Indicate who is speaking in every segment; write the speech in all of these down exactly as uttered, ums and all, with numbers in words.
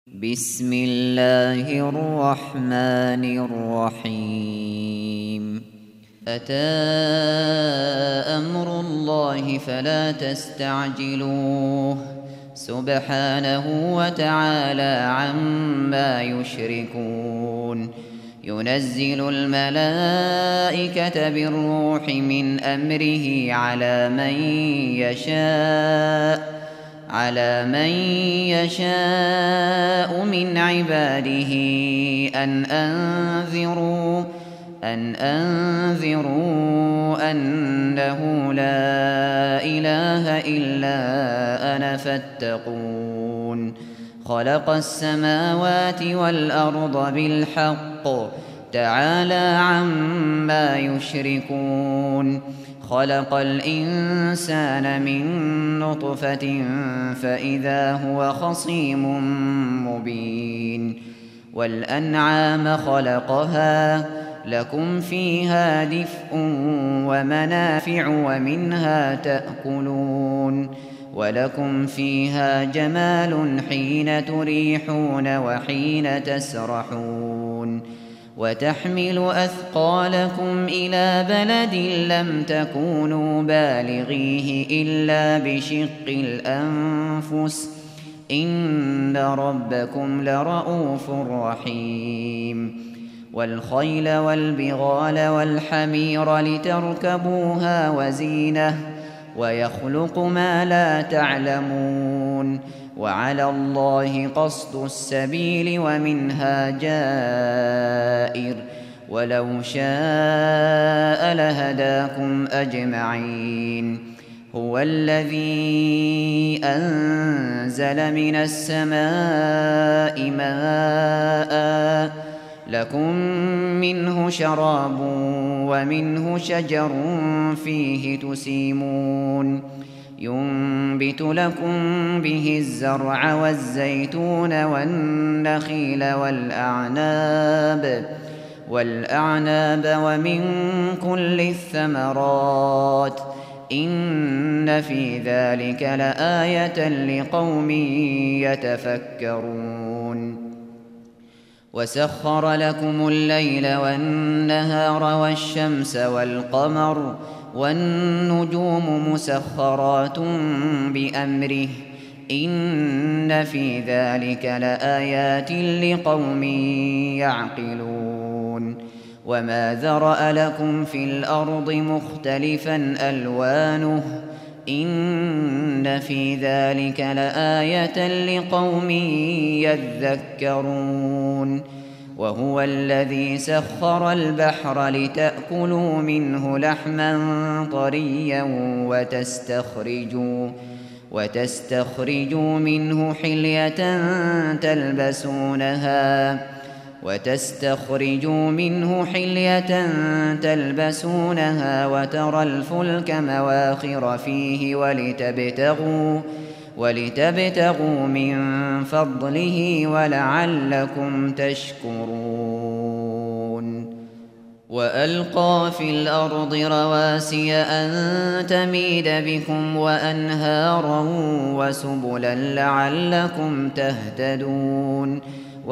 Speaker 1: بسم الله الرحمن الرحيم أتى أمر الله فلا تستعجلوه سبحانه وتعالى عما يشركون ينزل الملائكة بالروح من أمره على من يشاء على من يشاء من عباده أن أنذروا أن أنذروا أنه لا إله إلا أنا فاتقون خلق السماوات والأرض بالحق تعالى عما يشركون خلق الإنسان من نطفة فإذا هو خصيم مبين والأنعام خلقها لكم فيها دفء ومنافع ومنها تأكلون ولكم فيها جمال حين تريحون وحين تسرحون وتحمل أثقالكم إلى بلد لم تكونوا بالغيه إلا بشق الأنفس إن ربكم لرءوف رحيم والخيل والبغال والحمير لتركبوها وزينة ويخلق ما لا تعلمون وعلى الله قصد السبيل ومنها جائر ولو شاء لهداكم أجمعين هو الذي أنزل من السماء ماء لكم منه شراب ومنه شجر فيه تسيمون ينبت لكم به الزرع والزيتون والنخيل والأعناب والأعناب ومن كل الثمرات إن في ذلك لآية لقوم يتفكرون وسخر لكم الليل والنهار والشمس والقمر والنجوم مسخرات بأمره إن في ذلك لآيات لقوم يعقلون وما ذرأ لكم في الأرض مختلفا ألوانه إن في ذلك لآية لقوم يذكرون وهو الذي سخر البحر لتأكلوا منه لحما طريا وتستخرجوا وتستخرجوا منه حلية تلبسونها وتستخرجوا منه حلية تلبسونها وترى الفلك مواخر فيه ولتبتغوا ولتبتغوا من فضله ولعلكم تشكرون وألقى في الأرض رواسي أن تميد بكم وأنهارا وسبلا لعلكم تهتدون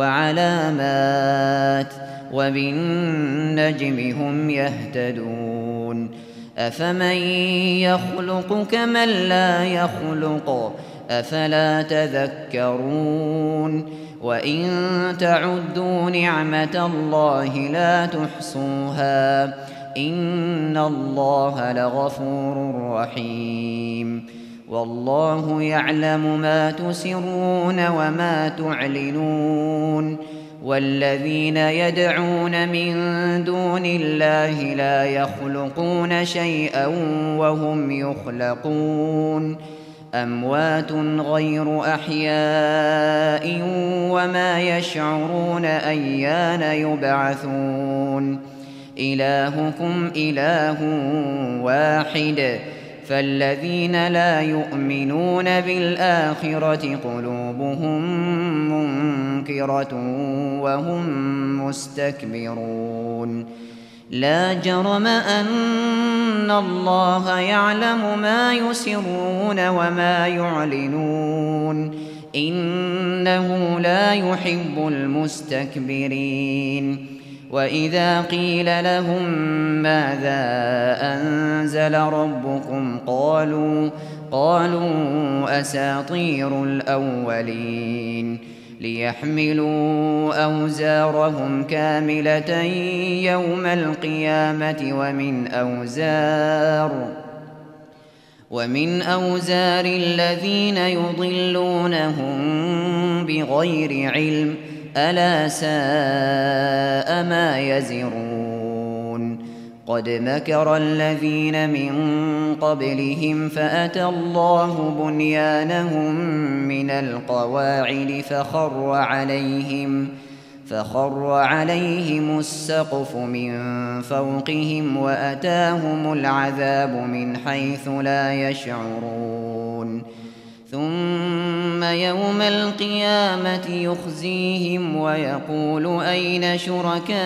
Speaker 1: وعلامات وبالنجم هم يهتدون أفمن يخلق كمن لا يخلق أفلا تذكرون وإن تعدوا نعمة الله لا تحصوها إن الله لغفور رحيم والله يعلم ما تسرون وما تعلنون والذين يدعون من دون الله لا يخلقون شيئا وهم يخلقون أموات غير أحياء وما يشعرون أيان يبعثون إلهكم إله واحد فالذين لا يؤمنون بالآخرة قلوبهم منكرة وهم مستكبرون لا جرم أن الله يعلم ما يسرون وما يعلنون إنه لا يحب المستكبرين. وإذا قيل لهم ماذا أنزل ربكم قالوا قالوا أساطير الأولين ليحملوا أوزارهم كاملة يوم القيامة ومن أوزار ومن أوزار الذين يضلونهم بغير علم ألا ساء ما يزرون. قد مكر الذين من قبلهم فأتى الله بنيانهم من القواعد فخر عليهم فخر عليهم السقف من فوقهم وأتاهم العذاب من حيث لا يشعرون. ثم يوم القيامة يخزيهم ويقول أين شركائي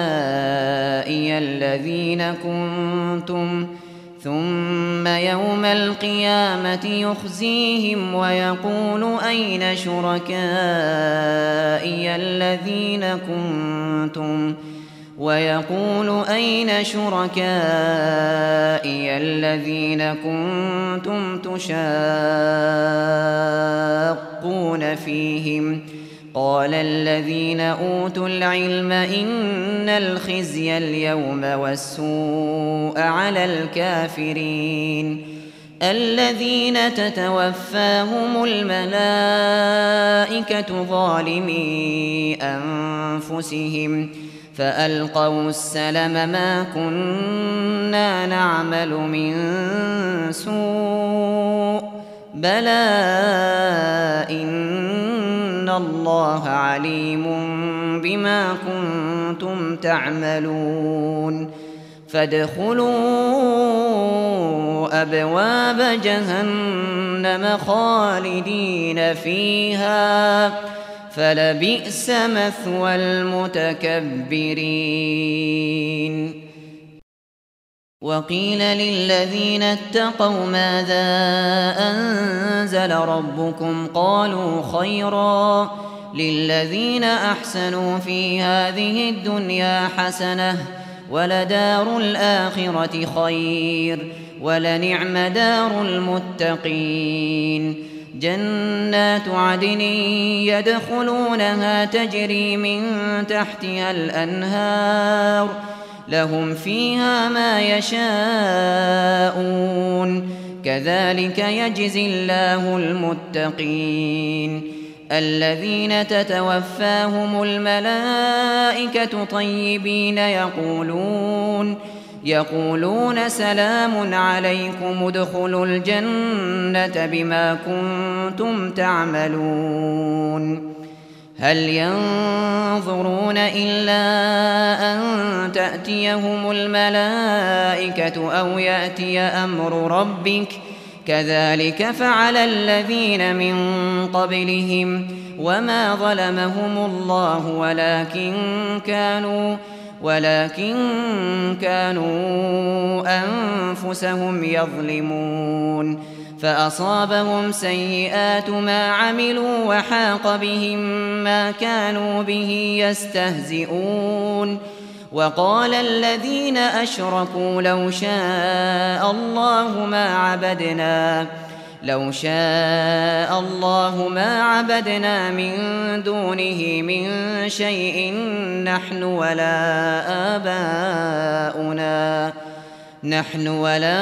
Speaker 1: الذين كنتم ثم يوم القيامة يخزيهم ويقول أين شركائي الذين كنتم ويقول أين شركائي الذين كنتم تشاقون فيهم قال الذين أوتوا العلم إن الخزي اليوم والسوء على الكافرين الذين تتوفاهم الملائكة ظالمي أنفسهم فألقوا السلم ما كنا نعمل من سوء بلى إن الله عليم بما كنتم تعملون. فادخلوا أبواب جهنم خالدين فيها فلبئس مثوى المتكبرين. وقيل للذين اتقوا ماذا أنزل ربكم قالوا خيرا للذين أحسنوا في هذه الدنيا حسنة ولدار الآخرة خير ولنعم دار المتقين. جنات عدن يدخلونها تجري من تحتها الأنهار لهم فيها ما يشاءون كذلك يجزي الله المتقين. الذين تتوفاهم الملائكة طيبين يقولون يقولون سلام عليكم ادخلوا الجنة بما كنتم تعملون. هل ينظرون إلا أن تأتيهم الملائكة أو يأتي أمر ربك كذلك فعل الذين من قبلهم وما ظلمهم الله ولكن كانوا ولكن كانوا أنفسهم يظلمون. فأصابهم سيئات ما عملوا وحاق بهم ما كانوا به يستهزئون. وقال الذين أشركوا لو شاء الله ما عبدنا لو شاء الله ما عبدنا من دونه من شيء نحن ولا آباؤنا نحن ولا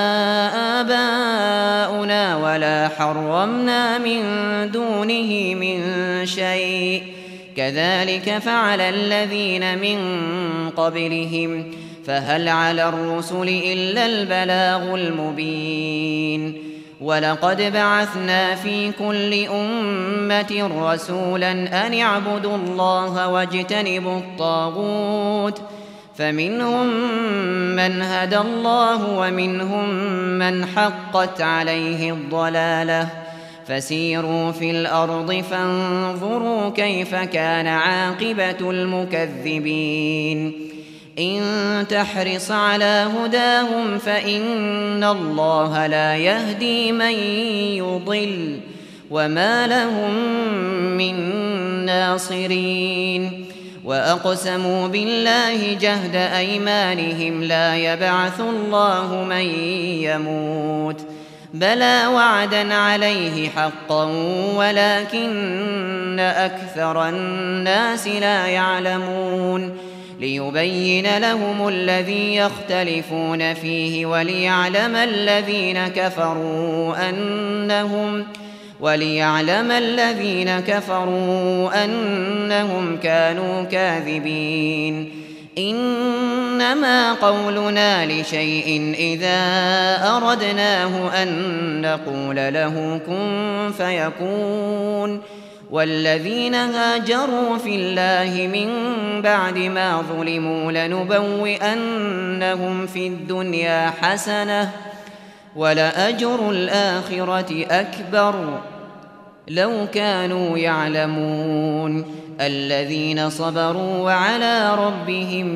Speaker 1: آباؤنا ولا حرمنا من دونه من شيء كذلك فعل الذين من قبلهم فهل على الرسل إلا البلاغ المبين. ولقد بعثنا في كل أمة رسولا أن اعبدوا الله واجتنبوا الطاغوت فمنهم من هدى الله ومنهم من حقت عليه الضلالة فسيروا في الأرض فانظروا كيف كان عاقبة المكذبين. إن تحرص على هداهم فإن الله لا يهدي من يضل وما لهم من ناصرين وأقسموا بالله جهد أيمانهم لا يبعث الله من يموت بلى وعدا عليه حقا ولكن أكثر الناس لا يعلمون ليبين لهم الذي يختلفون فيه وليعلم الذين كفروا أنهم وليعلم الذين كفروا أنهم كانوا كاذبين إنما قولنا لشيء إذا أردناه أن نقول له كن فيكون والذين هاجروا في الله من بعد ما ظلموا لنبوئنهم في الدنيا حسنة ولأجر الآخرة أكبر لو كانوا يعلمون الذين صبروا وعلى ربهم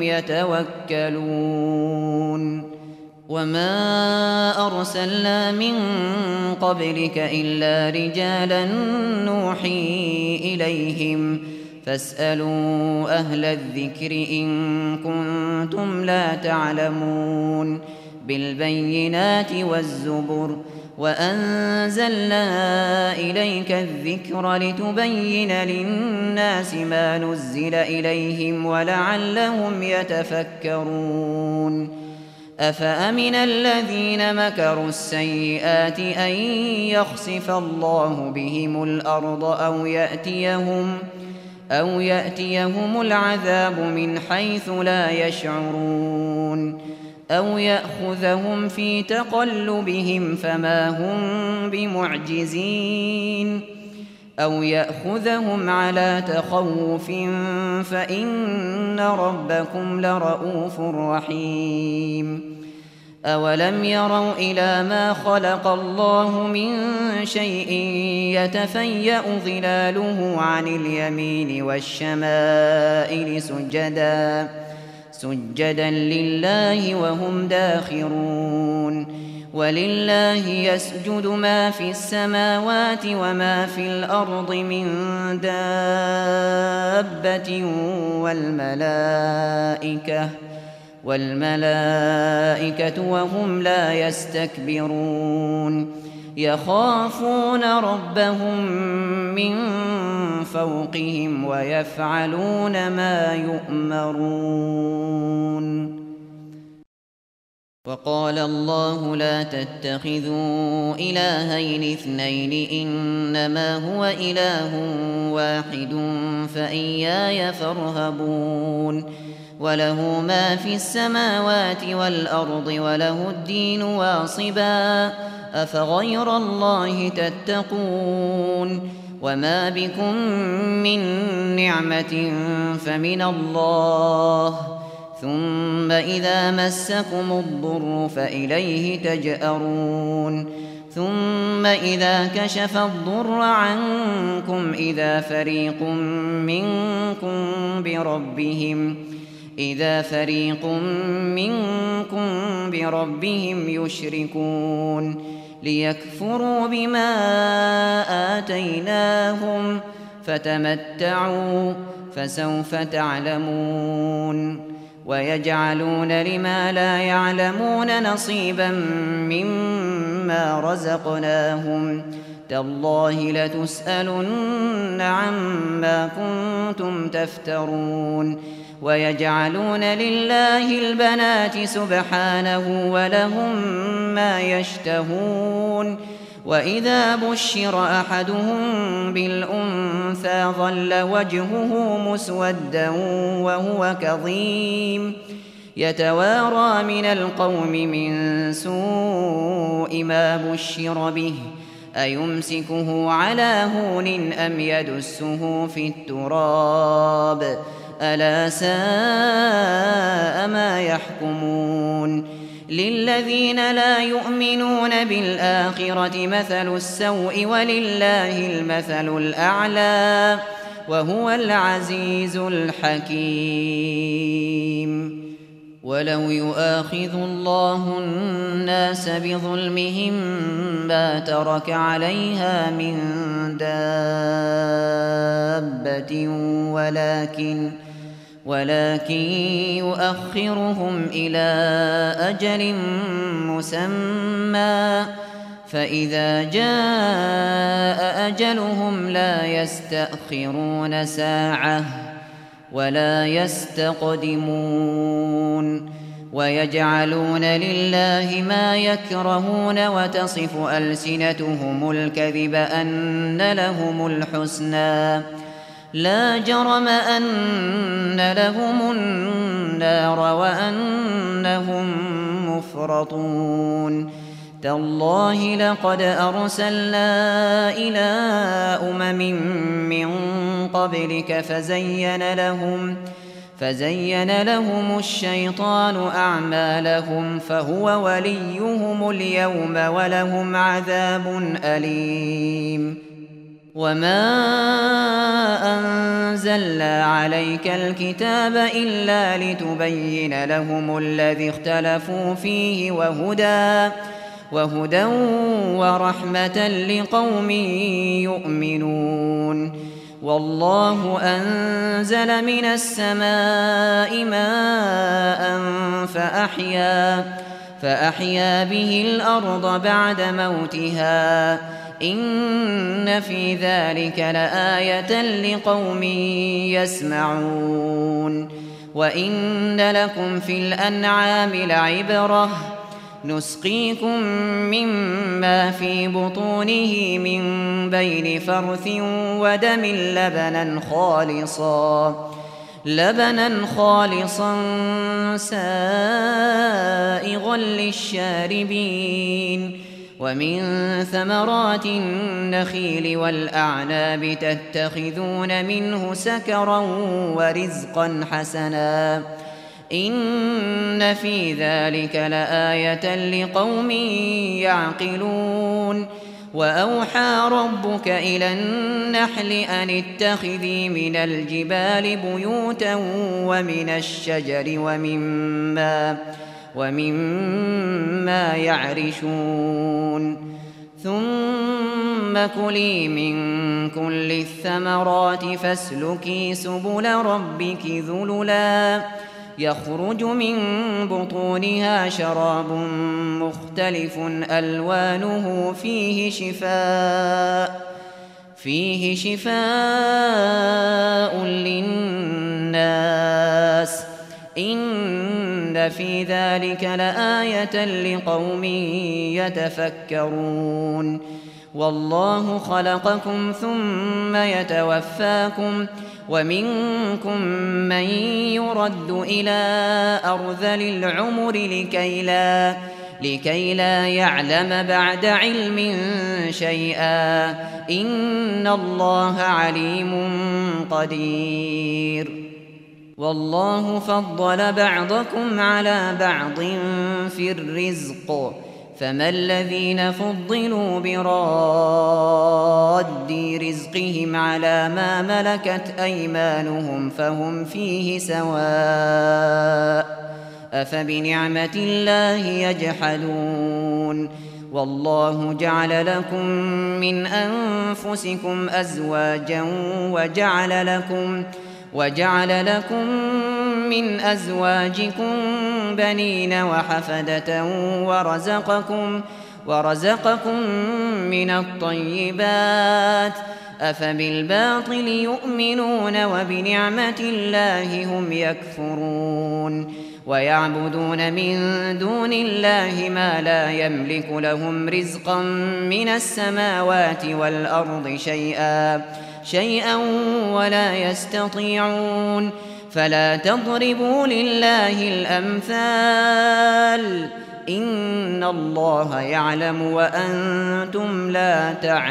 Speaker 1: يتوكلون وما أرسلنا من قبلك إلا رجالا نوحي إليهم فاسألوا أهل الذكر إن كنتم لا تعلمون بالبينات والزبر وأنزلنا إليك الذكر لتبين للناس ما نزل إليهم ولعلهم يتفكرون أفأمن الذين مكروا السيئات أن يخسف الله بهم الأرض أو يأتيهم أو يأتيهم العذاب من حيث لا يشعرون أو يأخذهم في تقلبهم فما هم بمعجزين أو يأخذهم على تخوف فإن ربكم لرؤوف رحيم أولم يروا إلى ما خلق الله من شيء يتفيأ ظلاله عن اليمين والشمائل سجدا سجدا لله وهم داخرون ولله يسجد ما في السماوات وما في الأرض من دابة والملائكة والملائكة وهم لا يستكبرون يخافون ربهم من فوقهم ويفعلون ما يؤمرون وقال الله لا تتخذوا إلهين اثنين إنما هو إله واحد فإياي فارهبون وله ما في السماوات والأرض وله الدين واصبا أفغير الله تتقون وما بكم من نعمة فمن الله ثم إذا مسكم الضر فإليه تجأرون ثم إذا كشف الضر عنكم إذا فريق منكم بربهم إذا فريق منكم بربهم يشركون ليكفروا بما آتيناهم فتمتعوا فسوف تعلمون ويجعلون لما لا يعلمون نصيبا مما رزقناهم تالله لتسألن عما كنتم تفترون ويجعلون لله البنات سبحانه ولهم ما يشتهون وإذا بشر أحدهم بالأنثى ظل وجهه مسودا وهو كظيم يتوارى من القوم من سوء ما بشر به أيمسكه على هون أم يدسه في التراب ألا ساء ما يحكمون للذين لا يؤمنون بالآخرة مثل السوء ولله المثل الأعلى وهو العزيز الحكيم ولو يؤاخذ الله الناس بظلمهم ما ترك عليها من دابة ولكن ولكن يؤخرهم إلى أجل مسمى فإذا جاء أجلهم لا يستأخرون ساعة ولا يستقدمون ويجعلون لله ما يكرهون وتصف ألسنتهم الكذب أن لهم الحسنى لا جرم أن لهم النار وأنهم مفرطون تالله لقد أرسلنا إلى أمم من قبلك فزين لهم فزين لهم الشيطان أعمالهم فهو وليهم اليوم ولهم عذاب أليم وما أنزلنا عليك الكتاب إلا لتبين لهم الذي اختلفوا فيه وهدى وهدى ورحمة لقوم يؤمنون والله أنزل من السماء ماء فأحيا فأحيا به الأرض بعد موتها إن في ذلك لآية لقوم يسمعون وإن لكم في الأنعام لعبرة نسقيكم مما في بطونه من بين فرث ودم لبنا خالصا لبنا خالصا سائغا للشاربين ومن ثمرات النخيل والأعناب تتخذون منه سكرا ورزقا حسنا إن في ذلك لآية لقوم يعقلون وأوحى ربك إلى النحل أن اتخذي من الجبال بيوتا ومن الشجر ومما ومما يعرشون ثم كلي من كل الثمرات فاسلكي سبل ربك ذللا يخرج من بطونها شراب مختلف ألوانه فيه شفاء فيه شفاء للناس إن في ذلك لآية لقوم يتفكرون والله خلقكم ثم يتوفاكم ومنكم من يرد إلى أرذل العمر لكي لا, لكي لا يعلم بعد علم شيئا إن الله عليم قدير والله فضل بعضكم على بعض في الرزق فما الذين فضلوا براد رزقهم على ما ملكت أيمانهم فهم فيه سواء أفبنعمة الله يجحدون والله جعل لكم من أنفسكم أزواجا وجعل لكم وجعل لكم من أزواجكم بنين وحفدة ورزقكم ورزقكم من الطيبات أفبالباطل يؤمنون وبنعمة الله هم يكفرون ويعبدون من دون الله ما لا يملك لهم رزقا من السماوات والأرض شيئا شيئا ولا يستطيعون فلا تضربوا لله الأمثال إن الله يعلم وأنتم لا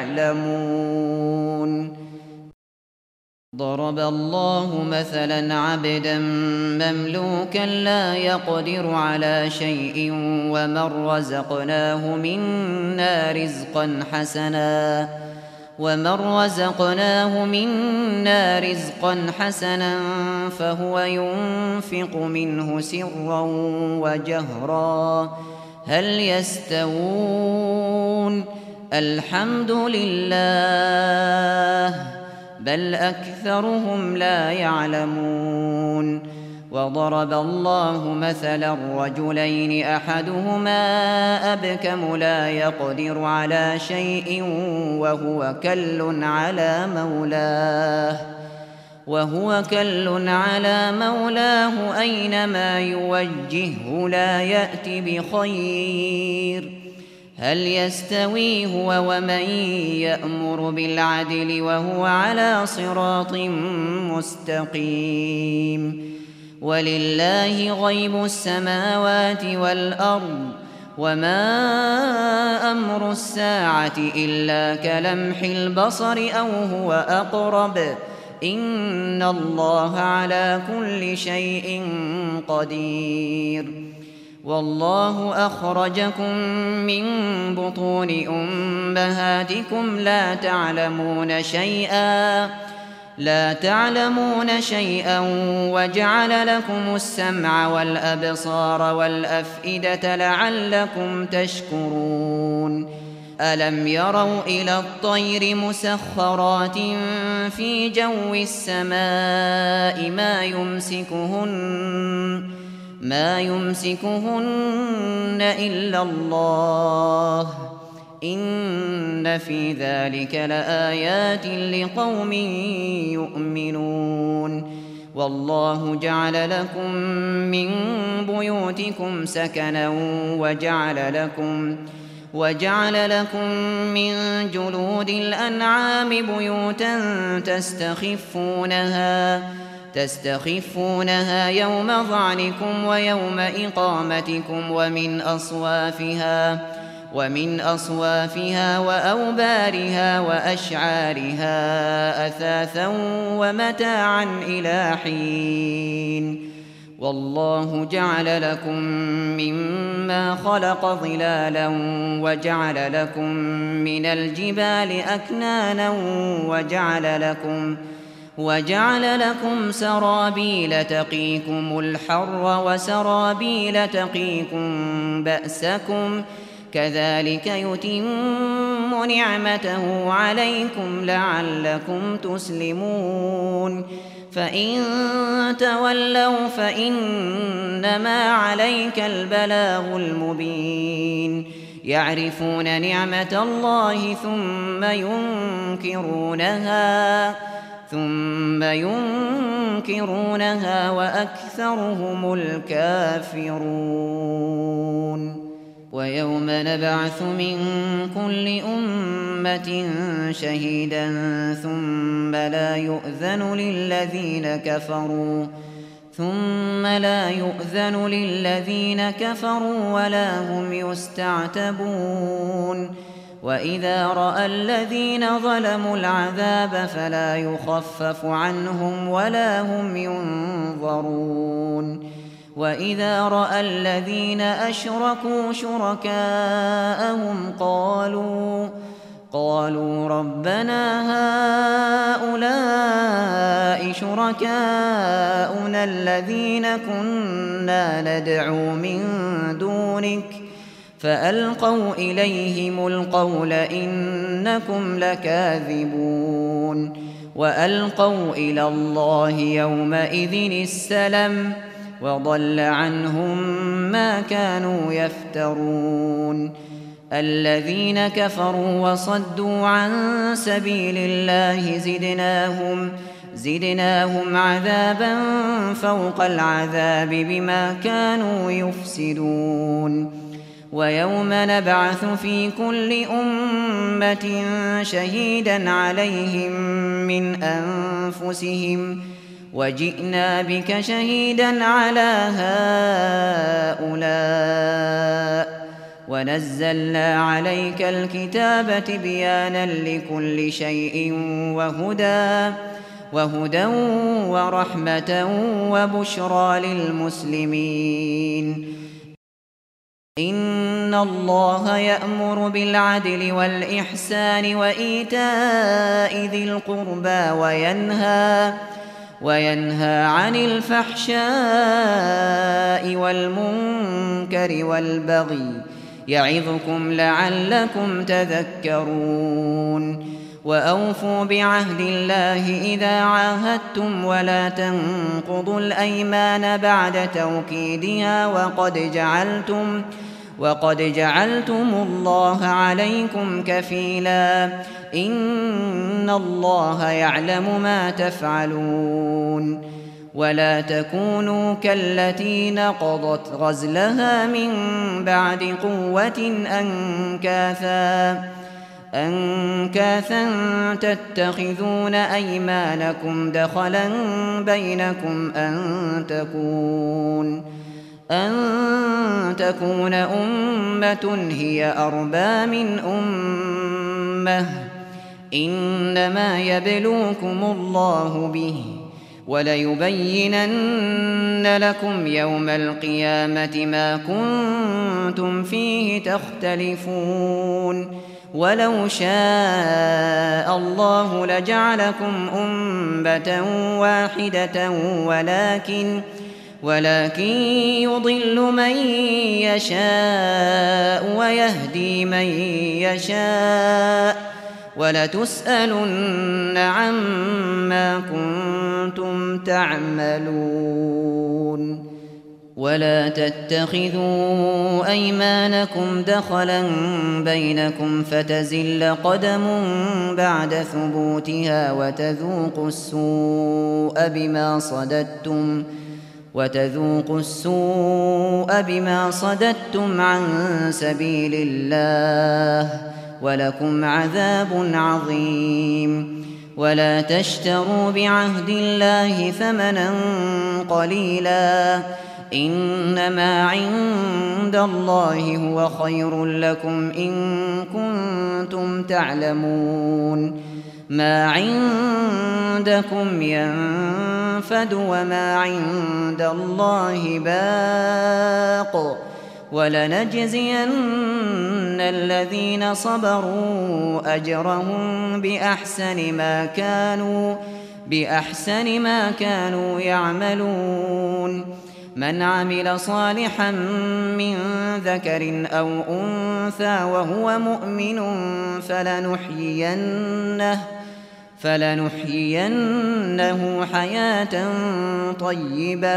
Speaker 1: تعلمون ضرب الله مثلا عبدا مملوكا لا يقدر على شيء ومن رزقناه منا رزقا حسنا ومن رزقناه منا رزقا حسنا فهو ينفق منه سرا وجهرا هل يستوون الحمد لله بل أكثرهم لا يعلمون وضرب الله مثلا رجلين أحدهما أبكم لا يقدر على شيء وهو كل على مولاه وهو كل على مولاه أينما يوجهه لا يأت بخير هل يستوي هو ومن يأمر بالعدل وهو على صراط مستقيم ولله غيب السماوات والأرض وما أمر الساعة إلا كلمح البصر أو هو أقرب إن الله على كل شيء قدير والله أخرجكم من بطون أمهاتكم لا تعلمون شيئا لا تعلمون شيئا وجعل لكم السمع والأبصار والأفئدة لعلكم تشكرون ألم يروا إلى الطير مسخرات في جو السماء ما يمسكهن ما يمسكهن إلا الله إن في ذلك لآيات لقوم يؤمنون والله جعل لكم من بيوتكم سكنا وجعل لكم وجعل لكم من جلود الأنعام بيوتا تستخفونها تستخفونها يوم ظعنكم ويوم إقامتكم ومن أصوافها ومن أصوافها وأوبارها وأشعارها أثاثا ومتاعا إلى حين والله جعل لكم مما خلق ظلالا وجعل لكم من الجبال أكنانا وجعل لكم وجعل لكم سرابيل تقيكم الحر وسرابيل تقيكم بأسكم كذلك يتم نعمته عليكم لعلكم تسلمون فإن تولوا فإنما عليك البلاغ المبين يعرفون نعمة الله ثم ينكرونها ثم ينكرونها وأكثرهم الكافرون ويوم نبعث من كل أمة شهيدا ثم لا يؤذن للذين كفروا ثم لا يؤذن للذين كفروا ولا هم يستعتبون وإذا رأى الذين ظلموا العذاب فلا يخفف عنهم ولا هم ينظرون وإذا رأى الذين أشركوا شركاءهم قالوا قالوا ربنا هؤلاء شركاؤنا الذين كنا ندعو من دونك فألقوا إليهم القول إنكم لكاذبون وألقوا إلى الله يومئذ السلم وضل عنهم ما كانوا يفترون الذين كفروا وصدوا عن سبيل الله زدناهم زدناهم عذابا فوق العذاب بما كانوا يفسدون ويوم نبعث في كل أمة شهيدا عليهم من أنفسهم وجئنا بك شهيدا على هؤلاء ونزلنا عليك الكتاب تبيانا لكل شيء وهدى وهدى ورحمة وبشرى للمسلمين إن الله يأمر بالعدل والإحسان وإيتاء ذي القربى وينهى وينهى عن الفحشاء والمنكر والبغي يعظكم لعلكم تذكرون وأوفوا بعهد الله إذا عاهدتم ولا تنقضوا الأيمان بعد توكيدها وقد جعلتم وقد جعلتم الله عليكم كفيلا إن الله يعلم ما تفعلون ولا تكونوا كالتي نقضت غزلها من بعد قوة أنكاثا أنكاثا تتخذون أيمانكم دخلا بينكم أن تكون أن تكون أمة هي أربى من أمة إنما يبلوكم الله به وليبينن لكم يوم القيامة ما كنتم فيه تختلفون ولو شاء الله لجعلكم أمة واحدة ولكن ولكن يضل من يشاء ويهدي من يشاء ولتسألن عما كنتم تعملون ولا تتخذوا أيمانكم دخلا بينكم فتزل قدم بعد ثبوتها وتذوقوا السوء بما صددتم وتذوقوا السوء بما صددتم عن سبيل الله ولكم عذاب عظيم ولا تشتروا بعهد الله ثمنا قليلا إنما عند الله هو خير لكم إن كنتم تعلمون ما عندكم ينفد وما عند الله باق ولنجزين الذين صبروا أجرهم بأحسن ما كانوا بأحسن ما كانوا يعملون من عمل صالحا من ذكر أو أنثى وهو مؤمن فلنحيينه فلنحيينه حياة طيبة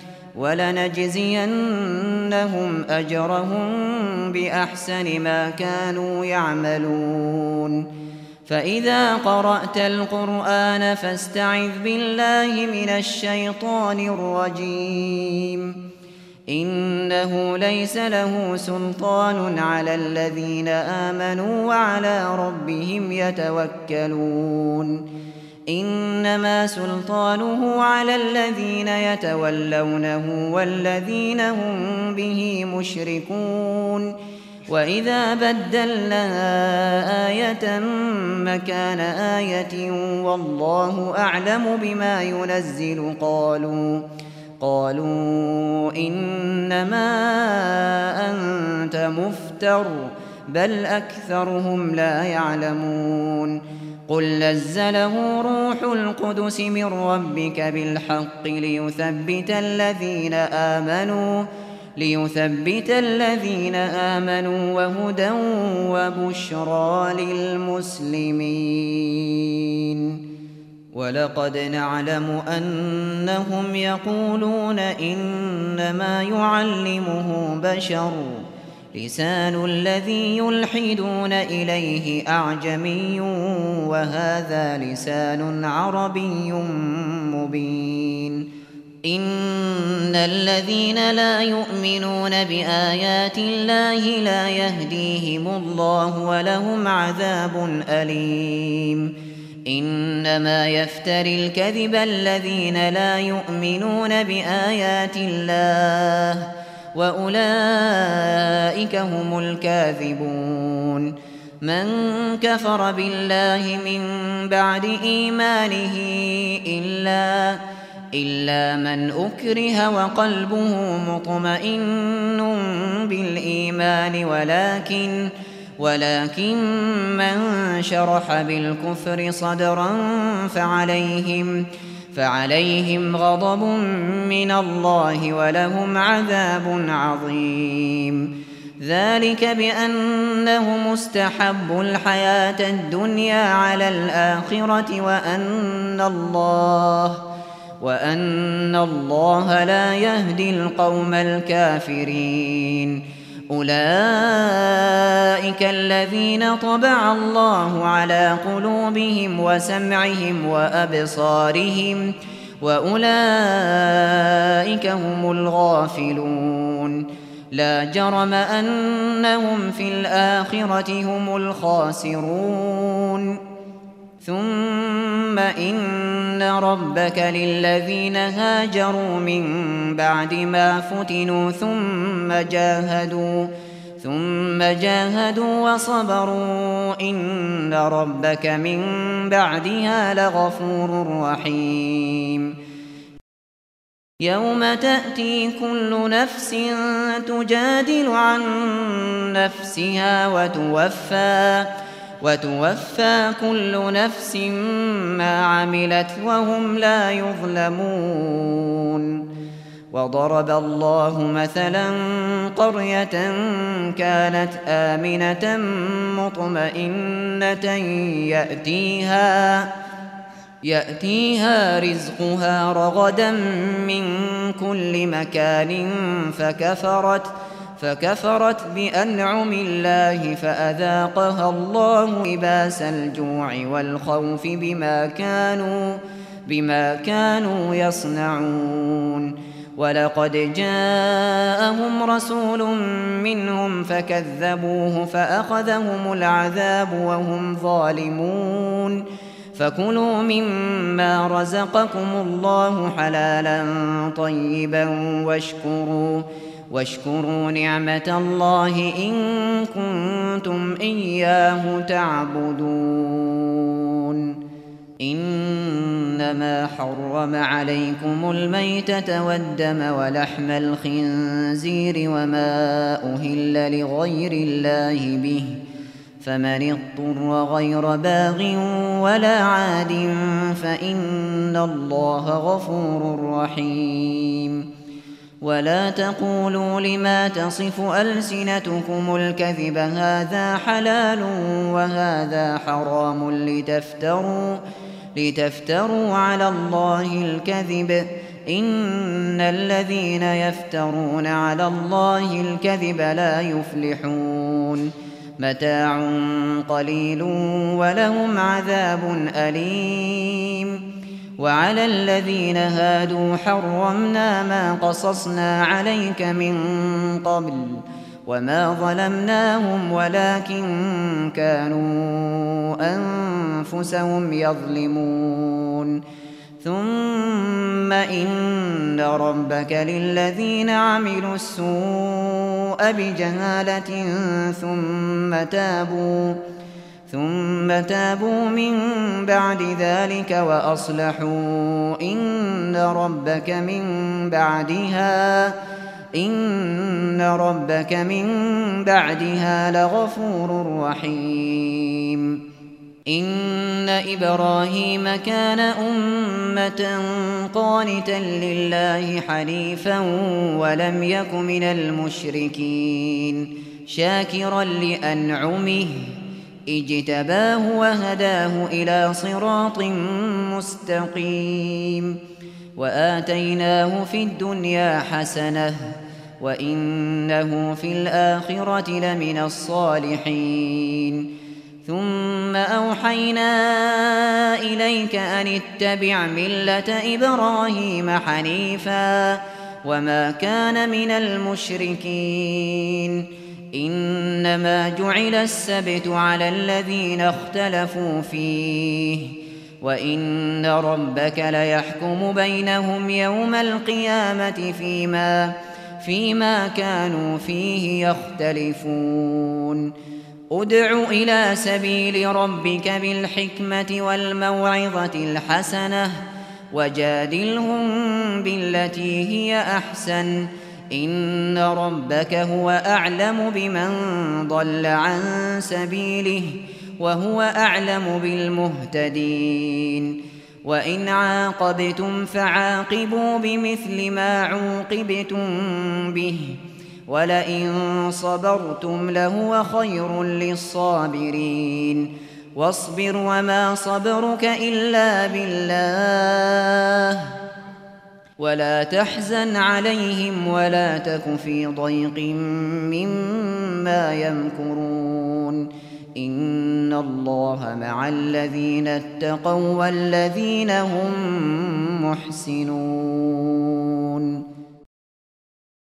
Speaker 1: ولنجزينهم أجرهم بأحسن ما كانوا يعملون فإذا قرأت القرآن فاستعذ بالله من الشيطان الرجيم إنه ليس له سلطان على الذين آمنوا وعلى ربهم يتوكلون إنما سلطانه على الذين يتولونه والذين هم به مشركون وإذا بدلنا آية مكان آية والله أعلم بما ينزل قالوا قالوا إنما أنت مفتر بل أكثرهم لا يعلمون قل نزله روح القدس من ربك بالحق ليثبت الذين آمنوا ليثبت الذين آمنوا وهدى وبشرى للمسلمين ولقد نعلم أنهم يقولون إنما يعلمه بشر لسان الذي يلحدون إليه أعجمي وهذا لسان عربي مبين إن الذين لا يؤمنون بآيات الله لا يهديهم الله ولهم عذاب أليم إنما يفتري الكذب الذين لا يؤمنون بآيات الله وأولئك هم الكاذبون من كفر بالله من بعد إيمانه إلا إلا من أكره وقلبه مطمئن بالإيمان ولكن ولكن من شرح بالكفر صدرا فعليهم فعليهم غضب من الله ولهم عذاب عظيم. ذلك بأنهم استحبوا الحياة الدنيا على الآخرة وأن الله وأن الله لا يهدي القوم الكافرين. أولئك الذين طبع الله على قلوبهم وسمعهم وأبصارهم وأولئك هم الغافلون. لا جرم أنهم في الآخرة هم الخاسرون. ثم إن ربك للذين هاجروا من بعد ما فتنوا ثم جاهدوا ثم جاهدوا وصبروا إن ربك من بعدها لغفور رحيم. يوم تأتي كل نفس تجادل عن نفسها وتوفى وتوفى كل نفس ما عملت وهم لا يظلمون. وضرب الله مثلا قرية كانت آمنة مطمئنة يأتيها يأتيها رزقها رغدا من كل مكان فكفرت فكفرت بأنعم الله فأذاقها الله لباس الجوع والخوف بما كانوا بما كانوا يصنعون. ولقد جاءهم رسول منهم فكذبوه فأخذهم العذاب وهم ظالمون. فكلوا مما رزقكم الله حلالا طيبا واشكروا واشكروا نعمة الله إن كنتم إياه تعبدون. إنما حرم عليكم الميتة والدم ولحم الخنزير وما أهل لغير الله به فمن اضطر غير باغ ولا عاد فإن الله غفور رحيم. ولا تقولوا لما تصف ألسنتكم الكذب هذا حلال وهذا حرام لتفتروا لتفتروا على الله الكذب إن الذين يفترون على الله الكذب لا يفلحون. متاع قليل ولهم عذاب أليم. وعلى الذين هادوا حرمنا ما قصصنا عليك من قبل وما ظلمناهم ولكن كانوا أنفسهم يظلمون. ثم إن ربك للذين عملوا السوء بجهالة ثم تابوا ثم تابوا من بعد ذلك وأصلحوا إن ربك من بعدها إن ربك من بعدها لغفور رحيم. إن إبراهيم كان أمة قانتا لله حنيفا ولم يك من المشركين شاكرا لأنعمه اجتباه وهداه إلى صراط مستقيم. وآتيناه في الدنيا حسنة وإنه في الآخرة لمن الصالحين. ثم أوحينا إليك أن اتبع ملة إبراهيم حنيفا وما كان من المشركين. إنما جعل السبت على الذين اختلفوا فيه وإن ربك ليحكم بينهم يوم القيامة فيما فيما كانوا فيه يختلفون. ادع إلى سبيل ربك بالحكمة والموعظة الحسنة وجادلهم بالتي هي أحسن إن ربك هو أعلم بمن ضل عن سبيله وهو أعلم بالمهتدين وإن عاقبتم فعاقبوا بمثل ما عوقبتم به ولئن صبرتم لهو خير للصابرين واصبر وما صبرك إلا بالله ولا تحزن عليهم ولا تك في ضيق مما يمكرون إن الله مع الذين اتقوا والذين هم محسنون